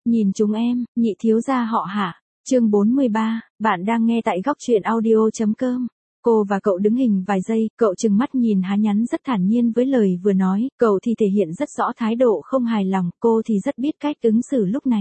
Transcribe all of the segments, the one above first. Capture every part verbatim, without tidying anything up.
Nhìn chúng em, nhị thiếu gia họ Hạ. Chương bốn mươi ba, bạn đang nghe tại góc truyện audio chấm com. Cô và cậu đứng hình vài giây, cậu trừng mắt nhìn Há Nhắn rất thản nhiên với lời vừa nói, cậu thì thể hiện rất rõ thái độ không hài lòng, cô thì rất biết cách ứng xử lúc này.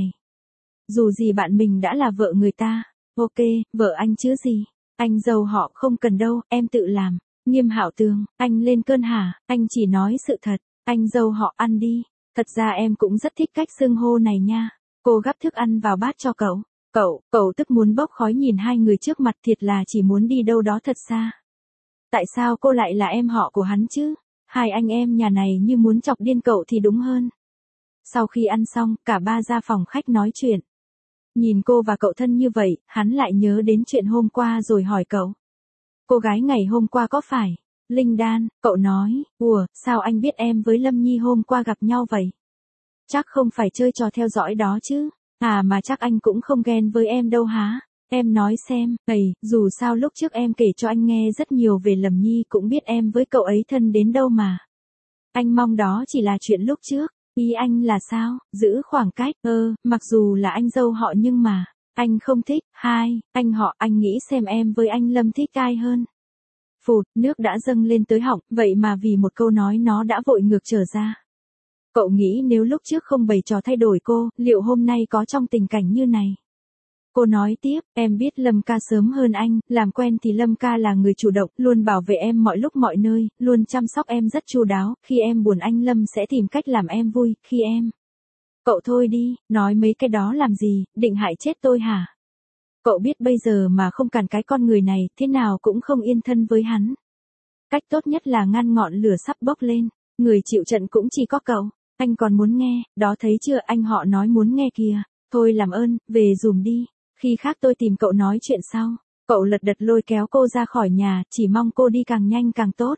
Dù gì bạn mình đã là vợ người ta. Ok, vợ anh chứ gì. Anh dâu họ không cần đâu, em tự làm. Nghiêm Hạo Tường, anh lên cơn hả, anh chỉ nói sự thật, anh dâu họ ăn đi. Thật ra em cũng rất thích cách xưng hô này nha. Cô gắp thức ăn vào bát cho cậu. Cậu, cậu tức muốn bốc khói nhìn hai người trước mặt, thiệt là chỉ muốn đi đâu đó thật xa. Tại sao cô lại là em họ của hắn chứ? Hai anh em nhà này như muốn chọc điên cậu thì đúng hơn. Sau khi ăn xong, cả ba ra phòng khách nói chuyện. Nhìn cô và cậu thân như vậy, hắn lại nhớ đến chuyện hôm qua rồi hỏi cậu. Cô gái ngày hôm qua có phải Linh Đan? Cậu nói, ủa, sao anh biết em với Lâm Nhi hôm qua gặp nhau vậy? Chắc không phải chơi trò theo dõi đó chứ? À mà chắc anh cũng không ghen với em đâu hả? Em nói xem, ầy, dù sao lúc trước em kể cho anh nghe rất nhiều về Lâm Nhi, cũng biết em với cậu ấy thân đến đâu mà. Anh mong đó chỉ là chuyện lúc trước. Ý anh là sao? Giữ khoảng cách. Ơ, mặc dù là anh dâu họ nhưng mà anh không thích. Hai, anh họ, anh nghĩ xem em với anh Lâm thích ai hơn. Phụt, nước đã dâng lên tới họng, vậy mà vì một câu nói nó đã vội ngược trở ra. Cậu nghĩ nếu lúc trước không bày trò thay đổi cô, liệu hôm nay có trong tình cảnh như này? Cô nói tiếp, em biết Lâm ca sớm hơn anh, làm quen thì Lâm ca là người chủ động, luôn bảo vệ em mọi lúc mọi nơi, luôn chăm sóc em rất chu đáo, khi em buồn anh Lâm sẽ tìm cách làm em vui, khi em... Cậu thôi đi, nói mấy cái đó làm gì, định hại chết tôi hả? Cậu biết bây giờ mà không cản cái con người này, thế nào cũng không yên thân với hắn. Cách tốt nhất là ngăn ngọn lửa sắp bốc lên, người chịu trận cũng chỉ có cậu. Anh còn muốn nghe, đó thấy chưa, anh họ nói muốn nghe kìa. Thôi làm ơn, về dùm đi. Khi khác tôi tìm cậu nói chuyện sau. Cậu lật đật lôi kéo cô ra khỏi nhà, chỉ mong cô đi càng nhanh càng tốt.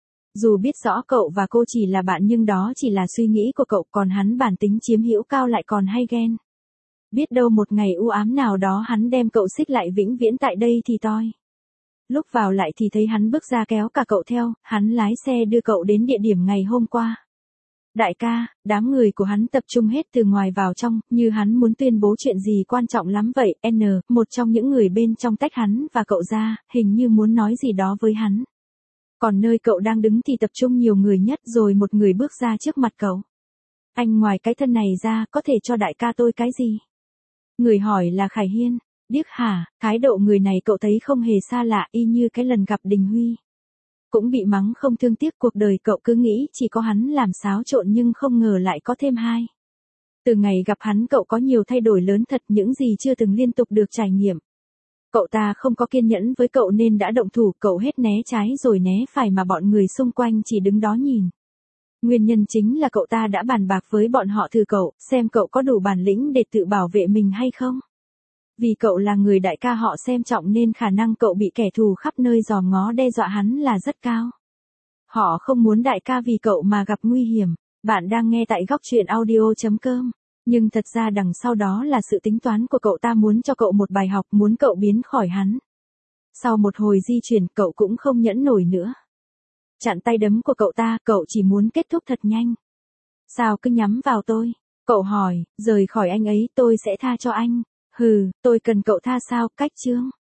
Dù biết rõ cậu và cô chỉ là bạn nhưng đó chỉ là suy nghĩ của cậu, còn hắn bản tính chiếm hữu cao lại còn hay ghen. Biết đâu một ngày u ám nào đó hắn đem cậu xích lại vĩnh viễn tại đây thì toi. Lúc vào lại thì thấy hắn bước ra kéo cả cậu theo, hắn lái xe đưa cậu đến địa điểm ngày hôm qua. Đại ca, đám người của hắn tập trung hết từ ngoài vào trong, như hắn muốn tuyên bố chuyện gì quan trọng lắm vậy. N, một trong những người bên trong tách hắn và cậu ra, hình như muốn nói gì đó với hắn. Còn nơi cậu đang đứng thì tập trung nhiều người nhất, rồi một người bước ra trước mặt cậu. Anh ngoài cái thân này ra, có thể cho đại ca tôi cái gì? Người hỏi là Khải Hiên. Điếc hả? Thái độ người này cậu thấy không hề xa lạ, y như cái lần gặp Đình Huy. Cũng bị mắng không thương tiếc, cuộc đời cậu cứ nghĩ chỉ có hắn làm xáo trộn nhưng không ngờ lại có thêm hai. Từ ngày gặp hắn cậu có nhiều thay đổi lớn thật, những gì chưa từng liên tục được trải nghiệm. Cậu ta không có kiên nhẫn với cậu nên đã động thủ, cậu hết né trái rồi né phải mà bọn người xung quanh chỉ đứng đó nhìn. Nguyên nhân chính là cậu ta đã bàn bạc với bọn họ thử cậu, xem cậu có đủ bản lĩnh để tự bảo vệ mình hay không. Vì cậu là người đại ca họ xem trọng nên khả năng cậu bị kẻ thù khắp nơi dòm ngó đe dọa hắn là rất cao. Họ không muốn đại ca vì cậu mà gặp nguy hiểm. Bạn đang nghe tại góc truyện audio chấm com. Nhưng thật ra đằng sau đó là sự tính toán của cậu ta, muốn cho cậu một bài học, muốn cậu biến khỏi hắn. Sau một hồi di chuyển, cậu cũng không nhẫn nổi nữa. Chặn tay đấm của cậu ta, cậu chỉ muốn kết thúc thật nhanh. Sao cứ nhắm vào tôi? Cậu hỏi, rời khỏi anh ấy tôi sẽ tha cho anh. Hừ, tôi cần cậu tha sao? Cách chương.